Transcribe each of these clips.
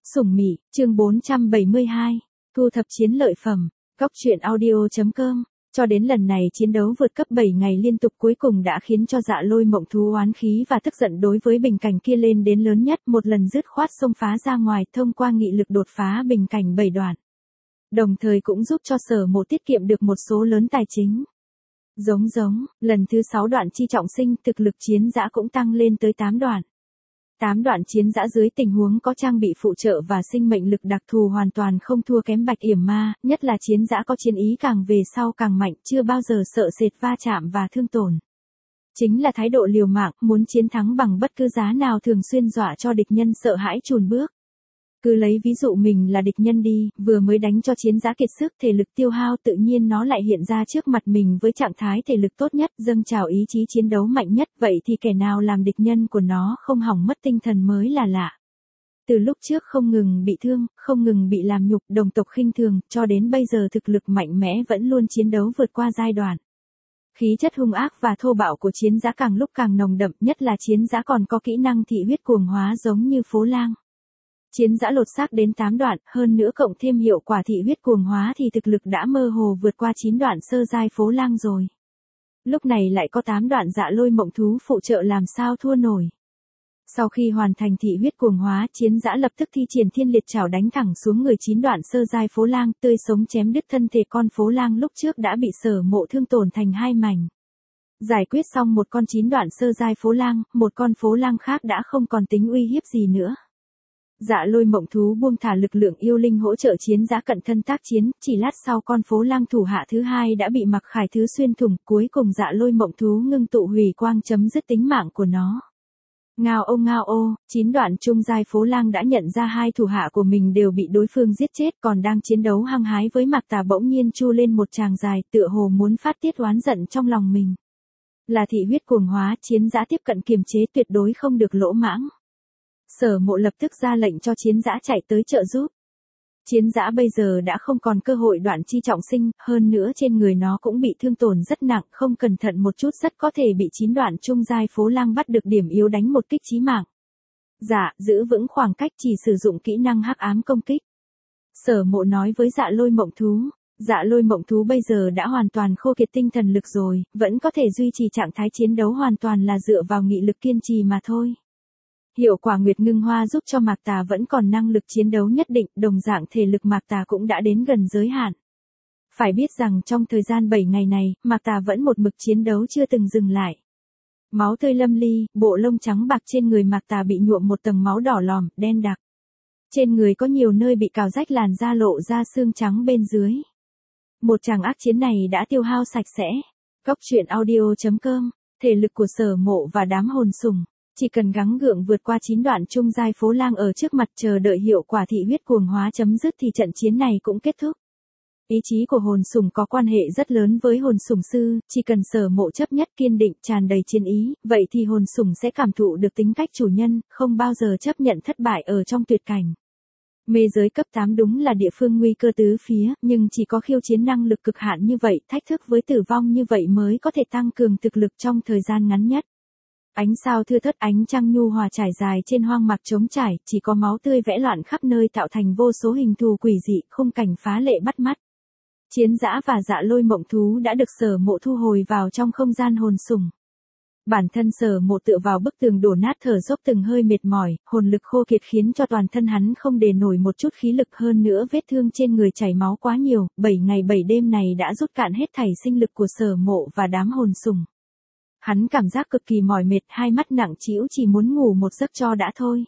Sủng Mị, chương 472, thu thập chiến lợi phẩm, Cóc truyện audio.com. Cho đến lần này chiến đấu vượt cấp 7 ngày liên tục cuối cùng đã khiến cho Dạ Lôi Mộng Thú oán khí và tức giận đối với bình cảnh kia lên đến lớn nhất, một lần dứt khoát xông phá ra ngoài thông qua nghị lực đột phá bình cảnh 7 đoạn. Đồng thời cũng giúp cho Sở Mộ tiết kiệm được một số lớn tài chính. Lần thứ 6 đoạn chi trọng sinh, thực lực chiến dã cũng tăng lên tới 8 đoạn. 8 đoạn chiến dã dưới tình huống có trang bị phụ trợ và sinh mệnh lực đặc thù hoàn toàn không thua kém Bạch Yểm Ma, nhất là chiến dã có chiến ý càng về sau càng mạnh, chưa bao giờ sợ sệt va chạm và thương tổn. Chính là thái độ liều mạng, muốn chiến thắng bằng bất cứ giá nào, thường xuyên dọa cho địch nhân sợ hãi chùn bước. Cứ lấy ví dụ mình là địch nhân đi, vừa mới đánh cho chiến dã kiệt sức, thể lực tiêu hao, tự nhiên nó lại hiện ra trước mặt mình với trạng thái thể lực tốt nhất, dâng trào ý chí chiến đấu mạnh nhất, vậy thì kẻ nào làm địch nhân của nó không hỏng mất tinh thần mới là lạ. Từ lúc trước không ngừng bị thương, không ngừng bị làm nhục, đồng tộc khinh thường, cho đến bây giờ thực lực mạnh mẽ vẫn luôn chiến đấu vượt qua giai đoạn. Khí chất hung ác và thô bạo của chiến dã càng lúc càng nồng đậm, nhất là chiến dã còn có kỹ năng thị huyết cuồng hóa giống như Phố Lang. Chiến dã lột xác đến 8 đoạn, hơn nữa cộng thêm hiệu quả thị huyết cuồng hóa thì thực lực đã mơ hồ vượt qua 9 đoạn sơ giai Phố Lang rồi. Lúc này lại có 8 đoạn Dạ Lôi Mộng Thú phụ trợ, làm sao thua nổi. Sau khi hoàn thành thị huyết cuồng hóa, chiến dã lập tức thi triển thiên liệt trảo đánh thẳng xuống người 9 đoạn sơ giai Phố Lang, tươi sống chém đứt thân thể con Phố Lang lúc trước đã bị Sở Mộ thương tổn thành 2 mảnh. Giải quyết xong một con 9 đoạn sơ giai Phố Lang, một con Phố Lang khác đã không còn tính uy hiếp gì nữa. Dạ Lôi Mộng Thú buông thả lực lượng yêu linh hỗ trợ chiến dã cận thân tác chiến, chỉ lát sau con Phố Lang thủ hạ thứ hai đã bị Mặc Khải Thứ xuyên thủng, cuối cùng Dạ Lôi Mộng Thú ngưng tụ hủy quang chấm dứt tính mạng của nó. Ngao ô, 9 đoạn trung giai Phố Lang đã nhận ra hai thủ hạ của mình đều bị đối phương giết chết, còn đang chiến đấu hăng hái với Mạc Tà bỗng nhiên chu lên một tràng dài, tựa hồ muốn phát tiết oán giận trong lòng mình. Là thị huyết cuồng hóa, chiến dã tiếp cận kiềm chế, tuyệt đối không được lỗ mãng. Sở Mộ lập tức ra lệnh cho chiến dã chạy tới trợ giúp. Chiến dã bây giờ đã không còn cơ hội đoạn chi trọng sinh, hơn nữa trên người nó cũng bị thương tổn rất nặng, không cẩn thận một chút rất có thể bị 9 đoạn trung giai Phố Lang bắt được điểm yếu đánh một kích chí mạng. Dạ, giữ vững khoảng cách, chỉ sử dụng kỹ năng hắc ám công kích. Sở Mộ nói với Dạ Lôi Mộng Thú. Dạ Lôi Mộng Thú bây giờ đã hoàn toàn khô kiệt tinh thần lực rồi, vẫn có thể duy trì trạng thái chiến đấu hoàn toàn là dựa vào nghị lực kiên trì mà thôi. Hiệu quả Nguyệt Ngưng Hoa giúp cho Mạc Tà vẫn còn năng lực chiến đấu nhất định, đồng dạng thể lực Mạc Tà cũng đã đến gần giới hạn. Phải biết rằng trong thời gian 7 ngày này, Mạc Tà vẫn một mực chiến đấu chưa từng dừng lại. Máu tươi lâm ly, bộ lông trắng bạc trên người Mạc Tà bị nhuộm một tầng máu đỏ lòm, đen đặc. Trên người có nhiều nơi bị cào rách, làn da lộ ra xương trắng bên dưới. Một tràng ác chiến này đã tiêu hao sạch sẽ. Cóc truyện audio.com, thể lực của Sở Mộ và đám hồn sủng. Chỉ cần gắng gượng vượt qua 9 đoạn trung giai Phố Lang ở trước mặt, chờ đợi hiệu quả thị huyết cuồng hóa chấm dứt thì trận chiến này cũng kết thúc. Ý chí của hồn sủng có quan hệ rất lớn với hồn sủng sư, chỉ cần Sở Mộ chấp nhất kiên định, tràn đầy chiến ý, vậy thì hồn sủng sẽ cảm thụ được tính cách chủ nhân, không bao giờ chấp nhận thất bại ở trong tuyệt cảnh. Mê giới cấp 8 đúng là địa phương nguy cơ tứ phía, nhưng chỉ có khiêu chiến năng lực cực hạn như vậy, thách thức với tử vong như vậy mới có thể tăng cường thực lực trong thời gian ngắn nhất. Ánh sao thưa thớt, ánh trăng nhu hòa trải dài trên hoang mạc trống trải, chỉ có máu tươi vẽ loạn khắp nơi tạo thành vô số hình thù quỷ dị, khung cảnh phá lệ bắt mắt. Chiến dã và Dạ Lôi Mộng Thú đã được Sở Mộ thu hồi vào trong không gian hồn sủng. Bản thân Sở Mộ tựa vào bức tường đổ nát thở dốc từng hơi mệt mỏi, hồn lực khô kiệt khiến cho toàn thân hắn không để nổi một chút khí lực, hơn nữa vết thương trên người chảy máu quá nhiều, 7 ngày 7 đêm này đã rút cạn hết thảy sinh lực của Sở Mộ và đám hồn sủng. Hắn cảm giác cực kỳ mỏi mệt, hai mắt nặng trĩu, chỉ muốn ngủ một giấc cho đã thôi.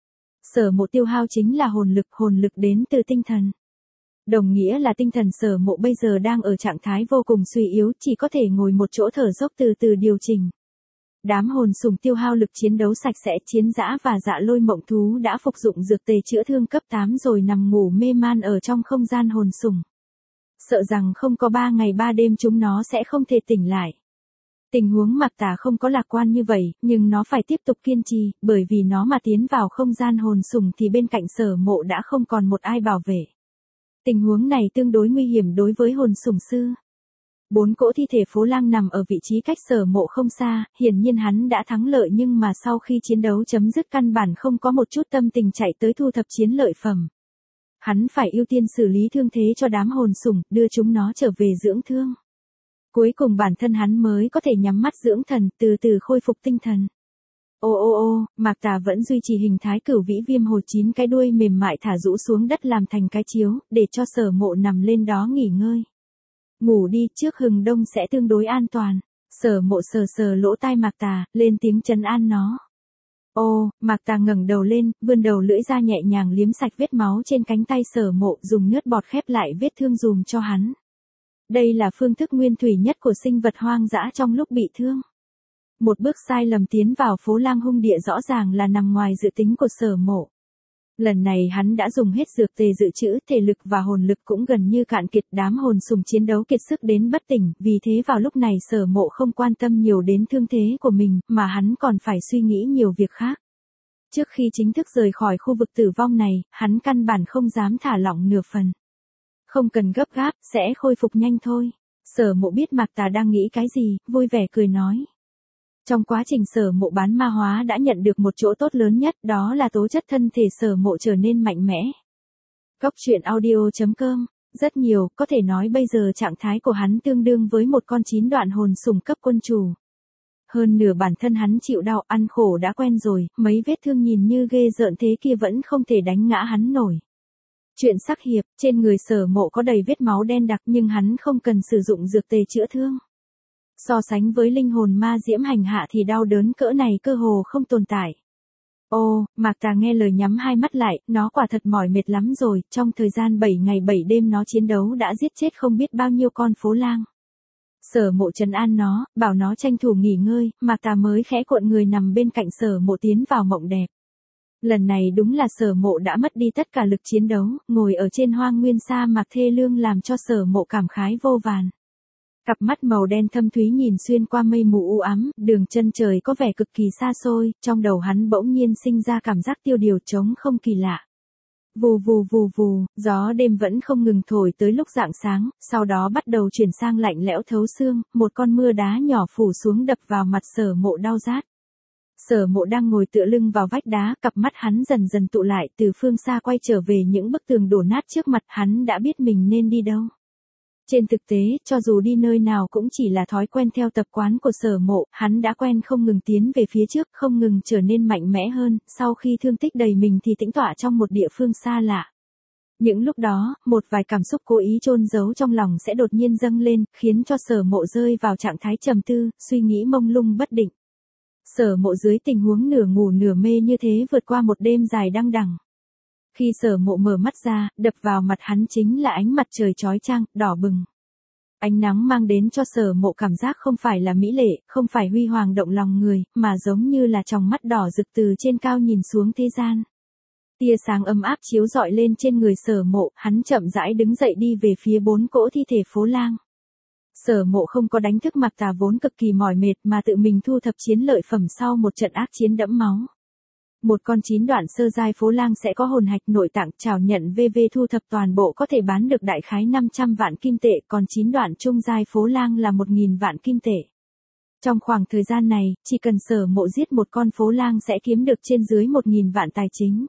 Sở Mộ tiêu hao chính là hồn lực đến từ tinh thần. Đồng nghĩa là tinh thần Sở Mộ bây giờ đang ở trạng thái vô cùng suy yếu, chỉ có thể ngồi một chỗ thở dốc từ từ điều chỉnh. Đám hồn sủng tiêu hao lực chiến đấu sạch sẽ, chiến dã và Dạ Lôi Mộng Thú đã phục dụng dược tề chữa thương cấp 8 rồi nằm ngủ mê man ở trong không gian hồn sủng. Sợ rằng không có 3 ngày 3 đêm chúng nó sẽ không thể tỉnh lại. Tình huống Mạc Tà không có lạc quan như vậy, nhưng nó phải tiếp tục kiên trì, bởi vì nó mà tiến vào không gian hồn sủng thì bên cạnh Sở Mộ đã không còn một ai bảo vệ. Tình huống này tương đối nguy hiểm đối với hồn sủng sư. 4 cỗ thi thể phố lang nằm ở vị trí cách Sở Mộ không xa, hiển nhiên hắn đã thắng lợi nhưng mà sau khi chiến đấu chấm dứt căn bản không có một chút tâm tình chạy tới thu thập chiến lợi phẩm. Hắn phải ưu tiên xử lý thương thế cho đám hồn sủng, đưa chúng nó trở về dưỡng thương. Cuối cùng bản thân hắn mới có thể nhắm mắt dưỡng thần, từ từ khôi phục tinh thần. Ô, Mạc Tà vẫn duy trì hình thái cửu vĩ viêm hồ, 9 cái đuôi mềm mại thả rũ xuống đất làm thành cái chiếu, để cho Sở Mộ nằm lên đó nghỉ ngơi. Ngủ đi, trước hừng đông sẽ tương đối an toàn. Sở Mộ sờ sờ lỗ tai Mạc Tà, lên tiếng trấn an nó. Mạc Tà ngẩng đầu lên, vươn đầu lưỡi ra nhẹ nhàng liếm sạch vết máu trên cánh tay Sở Mộ, dùng nước bọt khép lại vết thương dùm cho hắn. Đây là phương thức nguyên thủy nhất của sinh vật hoang dã trong lúc bị thương. Một bước sai lầm tiến vào phố lang hung địa rõ ràng là nằm ngoài dự tính của Sở Mộ. Lần này hắn đã dùng hết dược tề dự trữ, thể lực và hồn lực cũng gần như cạn kiệt, đám hồn sùng chiến đấu kiệt sức đến bất tỉnh, vì thế vào lúc này Sở Mộ không quan tâm nhiều đến thương thế của mình, mà hắn còn phải suy nghĩ nhiều việc khác. Trước khi chính thức rời khỏi khu vực tử vong này, hắn căn bản không dám thả lỏng nửa phần. Không cần gấp gáp, sẽ khôi phục nhanh thôi. Sở Mộ biết Mạc Tà đang nghĩ cái gì, vui vẻ cười nói. Trong quá trình Sở Mộ bán ma hóa đã nhận được một chỗ tốt lớn nhất, đó là tố chất thân thể Sở Mộ trở nên mạnh mẽ. Cóc truyện audio.com, rất nhiều, có thể nói bây giờ trạng thái của hắn tương đương với một con 9 đoạn hồn sủng cấp quân chủ. Hơn nửa bản thân hắn chịu đau, ăn khổ đã quen rồi, mấy vết thương nhìn như ghê rợn thế kia vẫn không thể đánh ngã hắn nổi. Chuyện sắc hiệp, trên người Sở Mộ có đầy vết máu đen đặc nhưng hắn không cần sử dụng dược tề chữa thương. So sánh với linh hồn ma diễm hành hạ thì đau đớn cỡ này cơ hồ không tồn tại. Mạc Tà nghe lời nhắm hai mắt lại, nó quả thật mỏi mệt lắm rồi, trong thời gian 7 ngày 7 đêm nó chiến đấu đã giết chết không biết bao nhiêu con phố lang. Sở Mộ trấn an nó, bảo nó tranh thủ nghỉ ngơi, Mạc Tà mới khẽ cuộn người nằm bên cạnh Sở Mộ tiến vào mộng đẹp. Lần này đúng là Sở Mộ đã mất đi tất cả lực chiến đấu, ngồi ở trên hoang nguyên sa mạc thê lương làm cho Sở Mộ cảm khái vô vàn. Cặp mắt màu đen thâm thúy nhìn xuyên qua mây mù u ám, đường chân trời có vẻ cực kỳ xa xôi, trong đầu hắn bỗng nhiên sinh ra cảm giác tiêu điều trống không kỳ lạ. Vù vù, gió đêm vẫn không ngừng thổi tới lúc rạng sáng, sau đó bắt đầu chuyển sang lạnh lẽo thấu xương, một con mưa đá nhỏ phủ xuống đập vào mặt Sở Mộ đau rát. Sở Mộ đang ngồi tựa lưng vào vách đá, cặp mắt hắn dần dần tụ lại, từ phương xa quay trở về những bức tường đổ nát trước mặt, hắn đã biết mình nên đi đâu. Trên thực tế, cho dù đi nơi nào cũng chỉ là thói quen theo tập quán của Sở Mộ, hắn đã quen không ngừng tiến về phía trước, không ngừng trở nên mạnh mẽ hơn, sau khi thương tích đầy mình thì tĩnh tọa trong một địa phương xa lạ. Những lúc đó, một vài cảm xúc cố ý chôn giấu trong lòng sẽ đột nhiên dâng lên, khiến cho Sở Mộ rơi vào trạng thái trầm tư, suy nghĩ mông lung bất định. Sở Mộ dưới tình huống nửa ngủ nửa mê như thế vượt qua một đêm dài đăng đẳng. Khi Sở Mộ mở mắt ra, đập vào mặt hắn chính là ánh mặt trời chói chang, đỏ bừng. Ánh nắng mang đến cho Sở Mộ cảm giác không phải là mỹ lệ, không phải huy hoàng động lòng người, mà giống như là tròng mắt đỏ rực từ trên cao nhìn xuống thế gian. Tia sáng ấm áp chiếu rọi lên trên người Sở Mộ, hắn chậm rãi đứng dậy đi về phía 4 cỗ thi thể phố lang. Sở Mộ không có đánh thức Mạc Tà vốn cực kỳ mỏi mệt mà tự mình thu thập chiến lợi phẩm sau một trận ác chiến đẫm máu. Một con 9 đoạn sơ giai phố lang sẽ có hồn hạch nội tạng, chào nhận VV thu thập toàn bộ có thể bán được đại khái 500 vạn kim tệ, còn 9 đoạn trung giai phố lang là 1.000 vạn kim tệ. Trong khoảng thời gian này, chỉ cần Sở Mộ giết một con phố lang sẽ kiếm được trên dưới 1.000 vạn tài chính.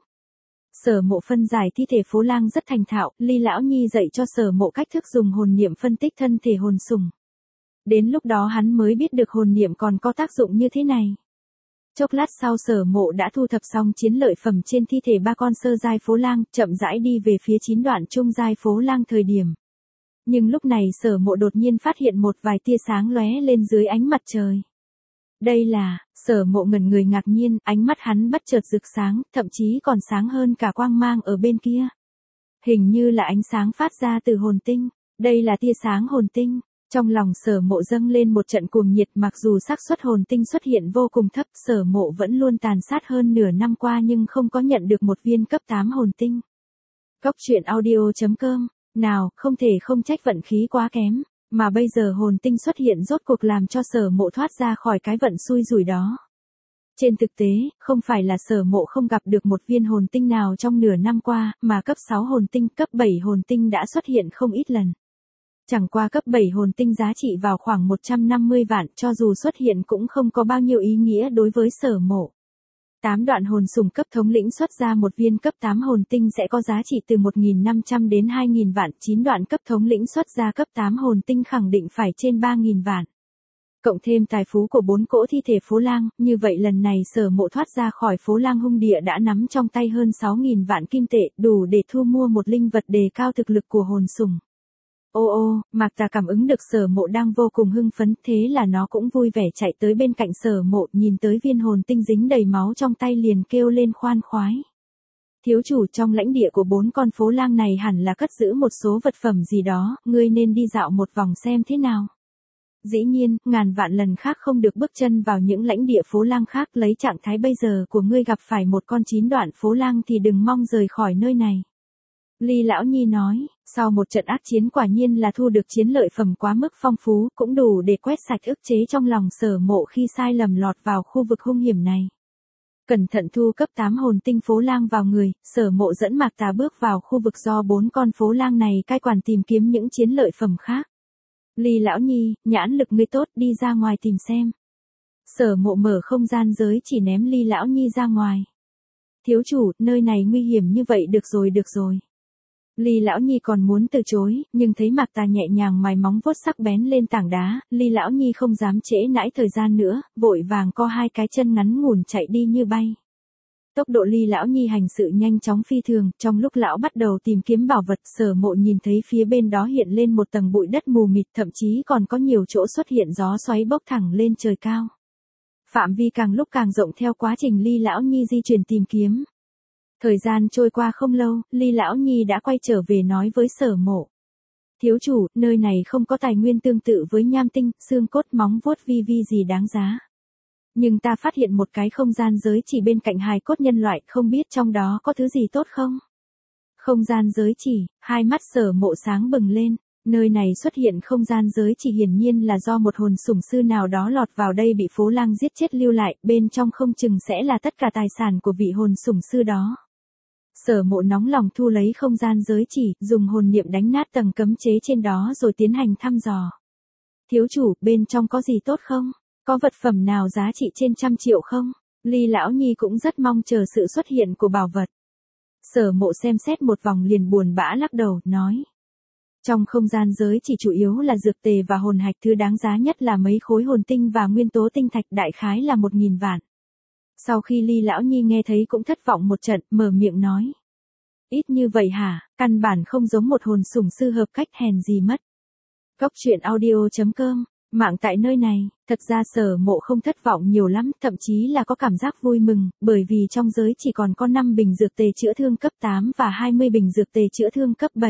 Sở Mộ phân giải thi thể phố lang rất thành thạo, Ly Lão Nhi dạy cho Sở Mộ cách thức dùng hồn niệm phân tích thân thể hồn sủng. Đến lúc đó hắn mới biết được hồn niệm còn có tác dụng như thế này. Chốc lát sau Sở Mộ đã thu thập xong chiến lợi phẩm trên thi thể 3 con sơ giai phố lang, chậm rãi đi về phía 9 đoạn trung giai phố lang thời điểm. Nhưng lúc này Sở Mộ đột nhiên phát hiện một vài tia sáng lóe lên dưới ánh mặt trời. Đây là, Sở Mộ ngẩn người ngạc nhiên, ánh mắt hắn bất chợt rực sáng, thậm chí còn sáng hơn cả quang mang ở bên kia. Hình như là ánh sáng phát ra từ hồn tinh, đây là tia sáng hồn tinh. Trong lòng Sở Mộ dâng lên một trận cuồng nhiệt, mặc dù xác suất hồn tinh xuất hiện vô cùng thấp, Sở Mộ vẫn luôn tàn sát hơn nửa năm qua nhưng không có nhận được một viên cấp 8 hồn tinh. Cóc truyện audio.com, nào, không thể không trách vận khí quá kém, mà bây giờ hồn tinh xuất hiện rốt cuộc làm cho Sở Mộ thoát ra khỏi cái vận xui rủi đó. Trên thực tế, không phải là Sở Mộ không gặp được một viên hồn tinh nào trong nửa năm qua, mà cấp 6 hồn tinh, cấp 7 hồn tinh đã xuất hiện không ít lần. Chẳng qua cấp 7 hồn tinh giá trị vào khoảng 150 vạn, cho dù xuất hiện cũng không có bao nhiêu ý nghĩa đối với Sở Mộ. 8 đoạn hồn sủng cấp thống lĩnh xuất ra một viên cấp 8 hồn tinh sẽ có giá trị từ 1.500 đến 2.000 vạn, 9 đoạn cấp thống lĩnh xuất ra cấp 8 hồn tinh khẳng định phải trên 3.000 vạn. Cộng thêm tài phú của 4 cỗ thi thể phố lang, như vậy lần này Sở Mộ thoát ra khỏi phố lang hung địa đã nắm trong tay hơn 6.000 vạn kim tệ, đủ để thu mua một linh vật đề cao thực lực của hồn sủng. Ô ô, Mạc Tà cảm ứng được Sở Mộ đang vô cùng hưng phấn, thế là nó cũng vui vẻ chạy tới bên cạnh Sở Mộ, nhìn tới viên hồn tinh dính đầy máu trong tay liền kêu lên khoan khoái. Thiếu chủ, trong lãnh địa của 4 con phố lang này hẳn là cất giữ một số vật phẩm gì đó, ngươi nên đi dạo một vòng xem thế nào. Dĩ nhiên, ngàn vạn lần khác không được bước chân vào những lãnh địa phố lang khác, lấy trạng thái bây giờ của ngươi gặp phải một con 9 đoạn phố lang thì đừng mong rời khỏi nơi này. Ly Lão Nhi nói, sau một trận ác chiến quả nhiên là thu được chiến lợi phẩm quá mức phong phú, cũng đủ để quét sạch ức chế trong lòng Sở Mộ khi sai lầm lọt vào khu vực hung hiểm này. Cẩn thận thu cấp 8 hồn tinh phố lang vào người, Sở Mộ dẫn Mạc Tà bước vào khu vực do 4 con phố lang này cai quản tìm kiếm những chiến lợi phẩm khác. Ly Lão Nhi, nhãn lực ngươi tốt, đi ra ngoài tìm xem. Sở Mộ mở không gian giới chỉ ném Ly Lão Nhi ra ngoài. Thiếu chủ, nơi này nguy hiểm như vậy, được rồi. Ly Lão Nhi còn muốn từ chối, nhưng thấy Mạc Tà nhẹ nhàng mài móng vuốt sắc bén lên tảng đá, Ly Lão Nhi không dám trễ nãi thời gian nữa, vội vàng co hai cái chân ngắn ngủn chạy đi như bay. Tốc độ Ly Lão Nhi hành sự nhanh chóng phi thường, trong lúc lão bắt đầu tìm kiếm bảo vật, Sở Mộ nhìn thấy phía bên đó hiện lên một tầng bụi đất mù mịt, thậm chí còn có nhiều chỗ xuất hiện gió xoáy bốc thẳng lên trời cao. Phạm vi càng lúc càng rộng theo quá trình Ly Lão Nhi di chuyển tìm kiếm. Thời gian trôi qua không lâu, Ly Lão Nhi đã quay trở về nói với Sở Mộ. Thiếu chủ, nơi này không có tài nguyên tương tự với nham tinh, xương cốt, móng vuốt vi gì đáng giá. Nhưng ta phát hiện một cái không gian giới chỉ bên cạnh hài cốt nhân loại, không biết trong đó có thứ gì tốt không? Không gian giới chỉ, hai mắt Sở Mộ sáng bừng lên. Nơi này xuất hiện không gian giới chỉ hiển nhiên là do một hồn sủng sư nào đó lọt vào đây bị phố lang giết chết lưu lại, bên trong không chừng sẽ là tất cả tài sản của vị hồn sủng sư đó. Sở Mộ nóng lòng thu lấy không gian giới chỉ, dùng hồn niệm đánh nát tầng cấm chế trên đó rồi tiến hành thăm dò. Thiếu chủ, bên trong có gì tốt không? Có vật phẩm nào giá trị trên 100 triệu không? Ly Lão Nhi cũng rất mong chờ sự xuất hiện của bảo vật. Sở Mộ xem xét một vòng liền buồn bã lắc đầu, nói. Trong không gian giới chỉ chủ yếu là dược tề và hồn hạch, thứ đáng giá nhất là mấy khối hồn tinh và nguyên tố tinh thạch, đại khái là 1.000 vạn. Sau khi Ly Lão Nhi nghe thấy cũng thất vọng một trận, mở miệng nói. Ít như vậy hả, căn bản không giống một hồn sủng sư hợp cách, hèn gì mất. Góc truyện audio.com, mạng tại nơi này, thật ra Sở Mộ không thất vọng nhiều lắm, thậm chí là có cảm giác vui mừng, bởi vì trong giới chỉ còn có 5 bình dược tề chữa thương cấp 8 và 20 bình dược tề chữa thương cấp 7.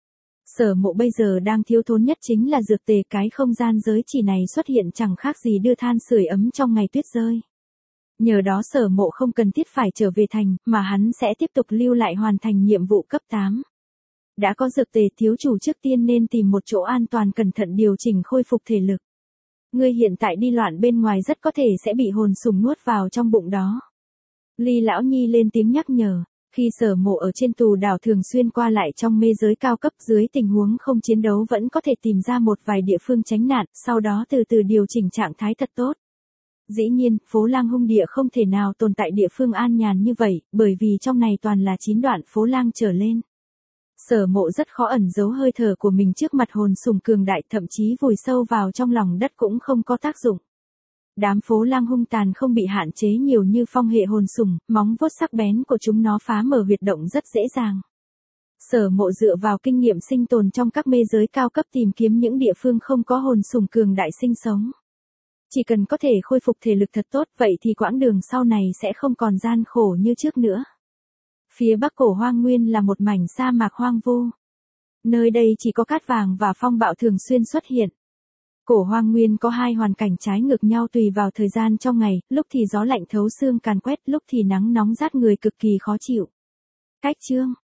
Sở Mộ bây giờ đang thiếu thốn nhất chính là dược tề, cái không gian giới chỉ này xuất hiện chẳng khác gì đưa than sưởi ấm trong ngày tuyết rơi. Nhờ đó Sở Mộ không cần thiết phải trở về thành, mà hắn sẽ tiếp tục lưu lại hoàn thành nhiệm vụ cấp 8. Đã có dược tề, thiếu chủ trước tiên nên tìm một chỗ an toàn cẩn thận điều chỉnh khôi phục thể lực. Ngươi hiện tại đi loạn bên ngoài rất có thể sẽ bị hồn sủng nuốt vào trong bụng đó. Ly Lão Nhi lên tiếng nhắc nhở. Khi Sở Mộ ở trên tù đảo thường xuyên qua lại trong mê giới cao cấp, dưới tình huống không chiến đấu vẫn có thể tìm ra một vài địa phương tránh nạn, sau đó từ từ điều chỉnh trạng thái thật tốt. Dĩ nhiên, phố lang hung địa không thể nào tồn tại địa phương an nhàn như vậy, bởi vì trong này toàn là 9 đoạn phố lang trở lên. Sở Mộ rất khó ẩn giấu hơi thở của mình trước mặt hồn sủng cường đại, thậm chí vùi sâu vào trong lòng đất cũng không có tác dụng. Đám phố lang hung tàn không bị hạn chế nhiều như phong hệ hồn sủng, móng vuốt sắc bén của chúng nó phá mở huyệt động rất dễ dàng. Sở Mộ dựa vào kinh nghiệm sinh tồn trong các mê giới cao cấp tìm kiếm những địa phương không có hồn sủng cường đại sinh sống. Chỉ cần có thể khôi phục thể lực thật tốt, vậy thì quãng đường sau này sẽ không còn gian khổ như trước nữa. Phía bắc cổ hoang nguyên là một mảnh sa mạc hoang vu. Nơi đây chỉ có cát vàng và phong bạo thường xuyên xuất hiện. Cổ hoang nguyên có hai hoàn cảnh trái ngược nhau tùy vào thời gian trong ngày, lúc thì gió lạnh thấu xương càn quét, lúc thì nắng nóng rát người cực kỳ khó chịu. Cách chương